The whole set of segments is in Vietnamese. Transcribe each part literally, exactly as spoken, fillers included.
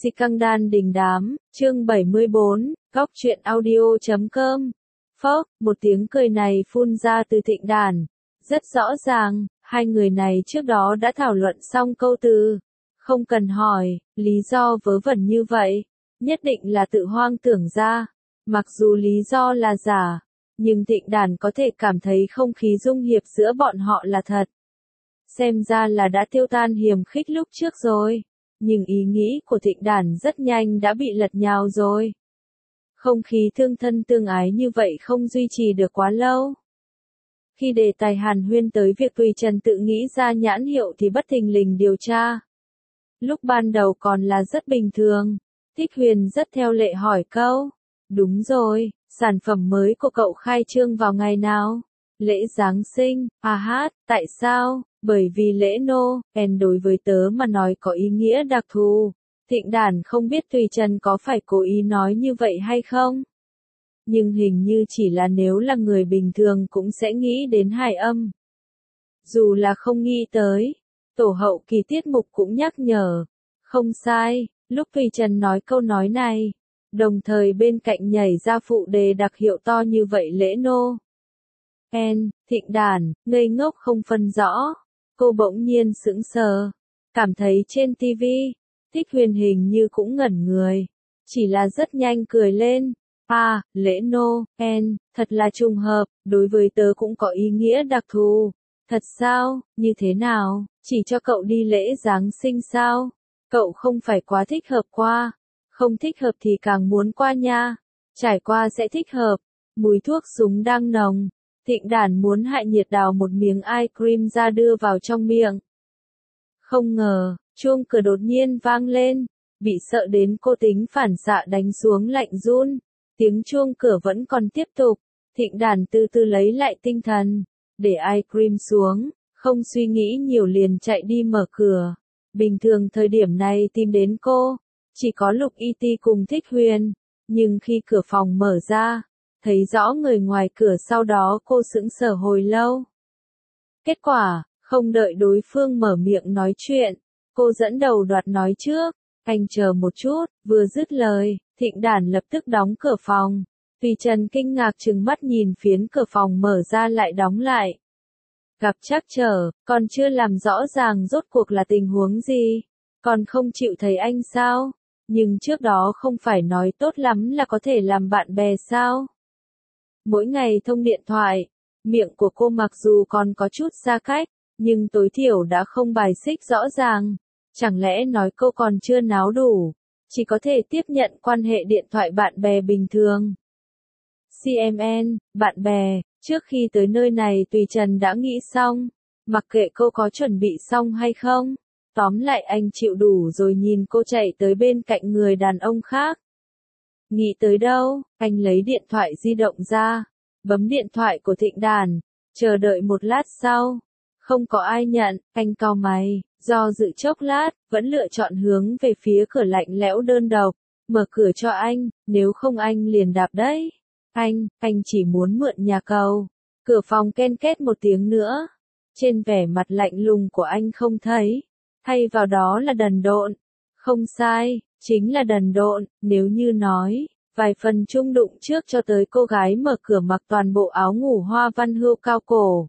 Si căng đan đình đám, chương bảy mươi bốn, góc truyện audio chấm com. Phốc, một tiếng cười này phun ra từ Thịnh Đản. Rất rõ ràng, hai người này trước đó đã thảo luận xong câu từ. Không cần hỏi, lý do vớ vẩn như vậy, nhất định là tự hoang tưởng ra. Mặc dù lý do là giả, nhưng Thịnh Đản có thể cảm thấy không khí dung hiệp giữa bọn họ là thật. Xem ra là đã tiêu tan hiềm khích lúc trước rồi. Nhưng ý nghĩ của Thịnh Đản rất nhanh đã bị lật nhào rồi. Không khí thương thân tương ái như vậy không duy trì được quá lâu. Khi đề tài hàn huyên tới việc Tùy Trần tự nghĩ ra nhãn hiệu thì bất thình lình điều tra. Lúc ban đầu còn là rất bình thường. Thích Huyền rất theo lệ hỏi câu. Đúng rồi, sản phẩm mới của cậu khai trương vào ngày nào? Lễ Giáng sinh, à hát, tại sao? Bởi vì lễ Noel đối với tớ mà nói có ý nghĩa đặc thù. Thịnh Đản không biết Tùy Trần có phải cố ý nói như vậy hay không. Nhưng hình như chỉ là nếu là người bình thường cũng sẽ nghĩ đến hài âm. Dù là không nghĩ tới, tổ hậu kỳ tiết mục cũng nhắc nhở. Không sai, lúc Tùy Trần nói câu nói này, đồng thời bên cạnh nhảy ra phụ đề đặc hiệu to như vậy lễ Noel, Thịnh Đản, ngây ngốc không phân rõ. Cô bỗng nhiên sững sờ, cảm thấy trên ti vi, Thích Huyền hình như cũng ngẩn người, chỉ là rất nhanh cười lên. À, lễ Noel, thật là trùng hợp, đối với tớ cũng có ý nghĩa đặc thù. Thật sao, như thế nào, chỉ cho cậu đi lễ Giáng sinh sao? Cậu không phải quá thích hợp qua, không thích hợp thì càng muốn qua nha, trải qua sẽ thích hợp. Mùi thuốc súng đang nồng. Thịnh Đản muốn hại nhiệt đào một miếng ice cream ra đưa vào trong miệng. Không ngờ, chuông cửa đột nhiên vang lên, bị sợ đến cô tính phản xạ đánh xuống lạnh run. Tiếng chuông cửa vẫn còn tiếp tục, Thịnh Đản từ từ lấy lại tinh thần, để ice cream xuống, không suy nghĩ nhiều liền chạy đi mở cửa. Bình thường thời điểm này tìm đến cô, chỉ có Lục Y Ti cùng Thích Huyền, nhưng khi cửa phòng mở ra, thấy rõ người ngoài cửa sau đó cô sững sờ hồi lâu. Kết quả, không đợi đối phương mở miệng nói chuyện, cô dẫn đầu đoạt nói trước. Anh chờ một chút, vừa dứt lời, Thịnh Đản lập tức đóng cửa phòng. Tùy Trần kinh ngạc trừng mắt nhìn phiến cửa phòng mở ra lại đóng lại. Gặp trắc trở, còn chưa làm rõ ràng rốt cuộc là tình huống gì. Còn không chịu thấy anh sao? Nhưng trước đó không phải nói tốt lắm là có thể làm bạn bè sao? Mỗi ngày thông điện thoại, miệng của cô mặc dù còn có chút xa cách, nhưng tối thiểu đã không bài xích rõ ràng. Chẳng lẽ nói cô còn chưa náo đủ, chỉ có thể tiếp nhận quan hệ điện thoại bạn bè bình thường. xê em en, bạn bè, trước khi tới nơi này Tùy Trần đã nghĩ xong, mặc kệ cô có chuẩn bị xong hay không. Tóm lại anh chịu đủ rồi nhìn cô chạy tới bên cạnh người đàn ông khác. Nghĩ tới đâu, anh lấy điện thoại di động ra, bấm điện thoại của Thịnh Đản, chờ đợi một lát sau. Không có ai nhận, anh cau mày, do dự chốc lát, vẫn lựa chọn hướng về phía cửa lạnh lẽo đơn độc, mở cửa cho anh, nếu không anh liền đạp đấy. Anh, anh chỉ muốn mượn nhà cầu. Cửa phòng ken két một tiếng nữa. Trên vẻ mặt lạnh lùng của anh không thấy, thay vào đó là đần độn. Không sai, chính là đần độn, nếu như nói, vài phần chung đụng trước cho tới cô gái mở cửa mặc toàn bộ áo ngủ hoa văn hươu cao cổ.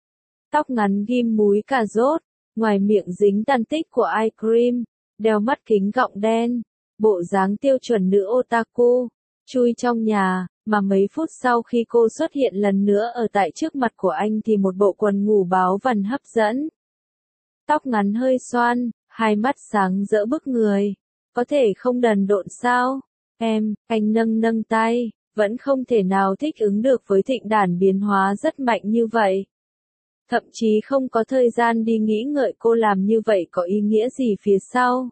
Tóc ngắn ghim múi cà rốt, ngoài miệng dính tàn tích của ice cream, đeo mắt kính gọng đen, bộ dáng tiêu chuẩn nữ otaku, chui trong nhà, mà mấy phút sau khi cô xuất hiện lần nữa ở tại trước mặt của anh thì một bộ quần ngủ báo vằn hấp dẫn. Tóc ngắn hơi xoăn, hai mắt sáng rỡ bức người, có thể không đần độn sao? Em, anh nâng nâng tay, vẫn không thể nào thích ứng được với Thịnh Đản biến hóa rất mạnh như vậy. Thậm chí không có thời gian đi nghĩ ngợi cô làm như vậy có ý nghĩa gì phía sau.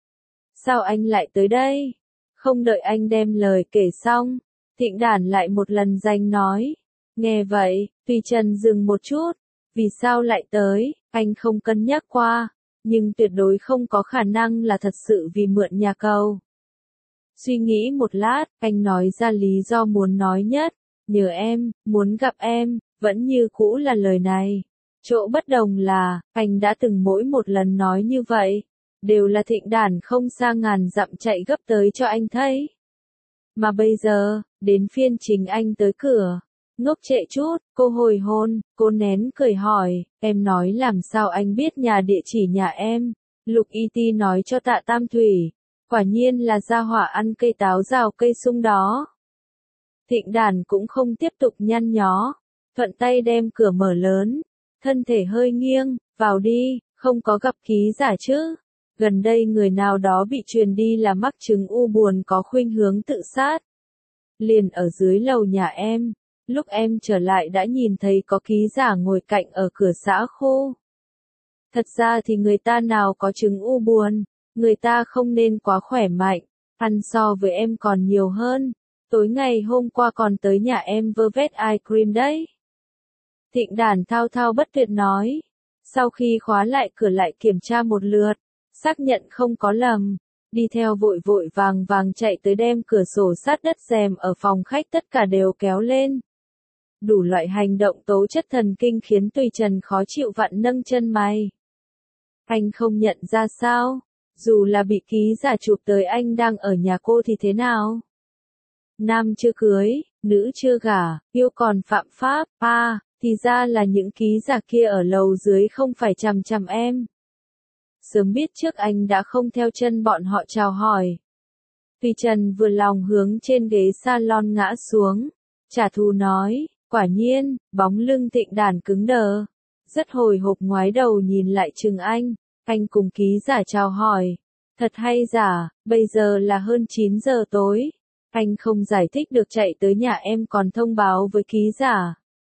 Sao anh lại tới đây? Không đợi anh đem lời kể xong, Thịnh Đản lại một lần danh nói. Nghe vậy, Tùy Trần dừng một chút. Vì sao lại tới, anh không cân nhắc qua, nhưng tuyệt đối không có khả năng là thật sự vì mượn nhà cầu. Suy nghĩ một lát, anh nói ra lý do muốn nói nhất. Nhờ em, muốn gặp em, vẫn như cũ là lời này. Chỗ bất đồng là, anh đã từng mỗi một lần nói như vậy, đều là Thịnh Đản không xa ngàn dặm chạy gấp tới cho anh thấy. Mà bây giờ, đến phiên chính anh tới cửa. Ngốc trệ chút, cô hồi hôn, cô nén cười hỏi, em nói làm sao anh biết nhà địa chỉ nhà em. Lục Y Ti nói cho Tạ Tam Thủy, quả nhiên là gia hỏa ăn cây táo rào cây sung đó. Thịnh Đản cũng không tiếp tục nhăn nhó, thuận tay đem cửa mở lớn, thân thể hơi nghiêng, vào đi, không có gặp ký giả chứ. Gần đây người nào đó bị truyền đi là mắc chứng u buồn có khuynh hướng tự sát. Liền ở dưới lầu nhà em, lúc em trở lại đã nhìn thấy có ký giả ngồi cạnh ở cửa xã khu. Thật ra thì người ta nào có chứng u buồn, người ta không nên quá khỏe mạnh, ăn so với em còn nhiều hơn. Tối ngày hôm qua còn tới nhà em vơ vét ice cream đấy. Thịnh Đản thao thao bất tuyệt nói. Sau khi khóa lại cửa lại kiểm tra một lượt, xác nhận không có lầm, đi theo vội vội vàng vàng chạy tới đem cửa sổ sát đất rèm ở phòng khách tất cả đều kéo lên. Đủ loại hành động tố chất thần kinh khiến Tùy Trần khó chịu vặn nâng chân mày. Anh không nhận ra sao? Dù là bị ký giả chụp tới anh đang ở nhà cô thì thế nào? Nam chưa cưới, nữ chưa gả, yêu còn phạm pháp, à, thì ra là những ký giả kia ở lầu dưới không phải chằm chằm em. Sớm biết trước anh đã không theo chân bọn họ chào hỏi. Tùy Trần vừa lòng hướng trên ghế salon ngã xuống, trả thù nói, quả nhiên, bóng lưng Thịnh Đản cứng đờ. Rất hồi hộp ngoái đầu nhìn lại chừng anh, anh cùng ký giả chào hỏi. Thật hay giả, bây giờ là hơn chín giờ tối. Anh không giải thích được chạy tới nhà em còn thông báo với ký giả.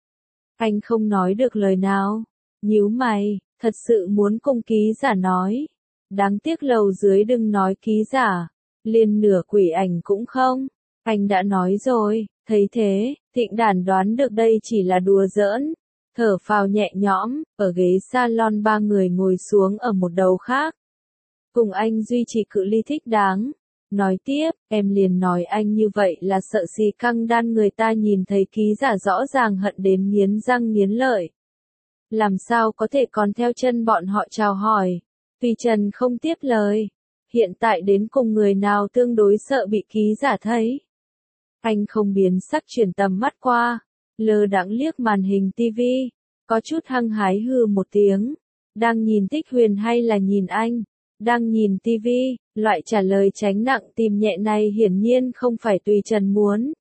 Anh không nói được lời nào. Nhíu mày, thật sự muốn cùng ký giả nói. Đáng tiếc lầu dưới đừng nói ký giả. Liền nửa quỷ ảnh cũng không. Anh đã nói rồi, thấy thế, Thịnh Đản đoán được đây chỉ là đùa giỡn. Thở phào nhẹ nhõm, ở ghế salon ba người ngồi xuống ở một đầu khác. Cùng anh duy trì cự ly thích đáng. Nói tiếp, em liền nói anh như vậy là sợ xì căng đan người ta nhìn thấy ký giả rõ ràng hận đến nghiến răng nghiến lợi. Làm sao có thể còn theo chân bọn họ chào hỏi. Tùy Trần không tiếp lời. Hiện tại đến cùng người nào tương đối sợ bị ký giả thấy. Anh không biến sắc chuyển tầm mắt qua. Lơ đãng liếc màn hình tivi. Có chút hăng hái hừ một tiếng. Đang nhìn Tích Huyền hay là nhìn anh? Đang nhìn tivi, loại trả lời tránh nặng tìm nhẹ này hiển nhiên không phải Tùy Trần muốn.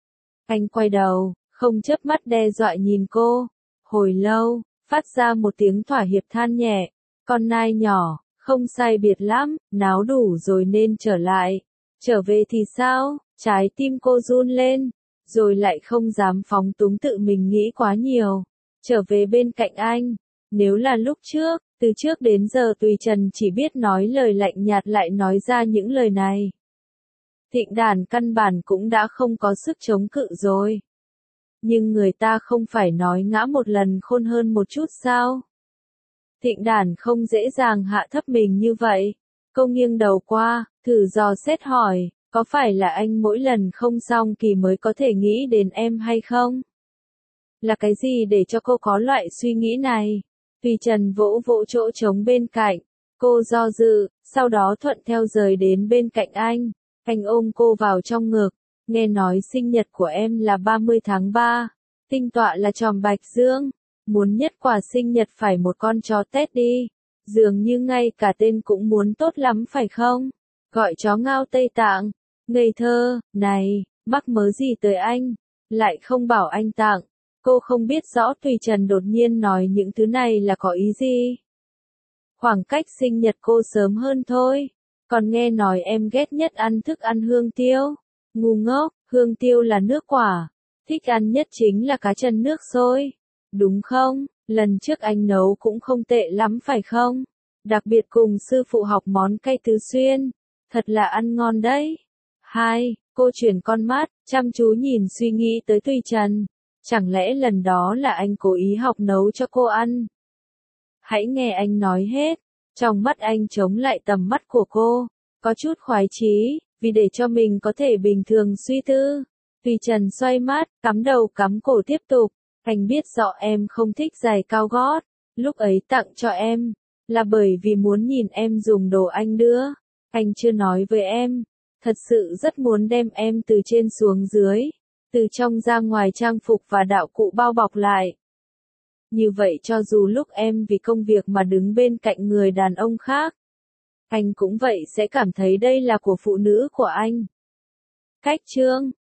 Anh quay đầu, không chớp mắt đe dọa nhìn cô. Hồi lâu, phát ra một tiếng thỏa hiệp than nhẹ. Con nai nhỏ, không sai biệt lắm, náo đủ rồi nên trở lại. Trở về thì sao? Trái tim cô run lên, rồi lại không dám phóng túng tự mình nghĩ quá nhiều. Trở về bên cạnh anh. Nếu là lúc trước, từ trước đến giờ Tùy Trần chỉ biết nói lời lạnh nhạt lại nói ra những lời này. Thịnh Đản căn bản cũng đã không có sức chống cự rồi. Nhưng người ta không phải nói ngã một lần khôn hơn một chút sao? Thịnh Đản không dễ dàng hạ thấp mình như vậy. Cô nghiêng đầu qua, thử dò xét hỏi, có phải là anh mỗi lần không xong kỳ mới có thể nghĩ đến em hay không? Là cái gì để cho cô có loại suy nghĩ này? Tùy Trần vỗ vỗ chỗ trống bên cạnh, cô do dự, sau đó thuận theo rời đến bên cạnh anh. Anh ôm cô vào trong ngực, nghe nói sinh nhật của em là ba mươi tháng ba, tinh tọa là tròm bạch dương, muốn nhất quà sinh nhật phải một con chó Tết đi, dường như ngay cả tên cũng muốn tốt lắm phải không? Gọi chó ngao Tây Tạng, ngây thơ, này, mắc mớ gì tới anh, lại không bảo anh tặng. Cô không biết rõ Tùy Trần đột nhiên nói những thứ này là có ý gì. Khoảng cách sinh nhật cô sớm hơn thôi. Còn nghe nói em ghét nhất ăn thức ăn hương tiêu. Ngu ngốc, hương tiêu là nước quả. Thích ăn nhất chính là cá chân nước sôi. Đúng không? Lần trước anh nấu cũng không tệ lắm phải không? Đặc biệt cùng sư phụ học món cay Tứ Xuyên. Thật là ăn ngon đấy. Hai, cô chuyển con mắt, chăm chú nhìn suy nghĩ tới Tùy Trần. Chẳng lẽ lần đó là anh cố ý học nấu cho cô ăn? Hãy nghe anh nói hết. Trong mắt anh chống lại tầm mắt của cô. Có chút khoái chí, vì để cho mình có thể bình thường suy tư. Tùy Trần xoay mắt, cắm đầu cắm cổ tiếp tục. Anh biết rõ em không thích giày cao gót. Lúc ấy tặng cho em. Là bởi vì muốn nhìn em dùng đồ anh đưa. Anh chưa nói với em. Thật sự rất muốn đem em từ trên xuống dưới. Từ trong ra ngoài trang phục và đạo cụ bao bọc lại. Như vậy cho dù lúc em vì công việc mà đứng bên cạnh người đàn ông khác. Anh cũng vậy sẽ cảm thấy đây là của phụ nữ của anh. Cách chương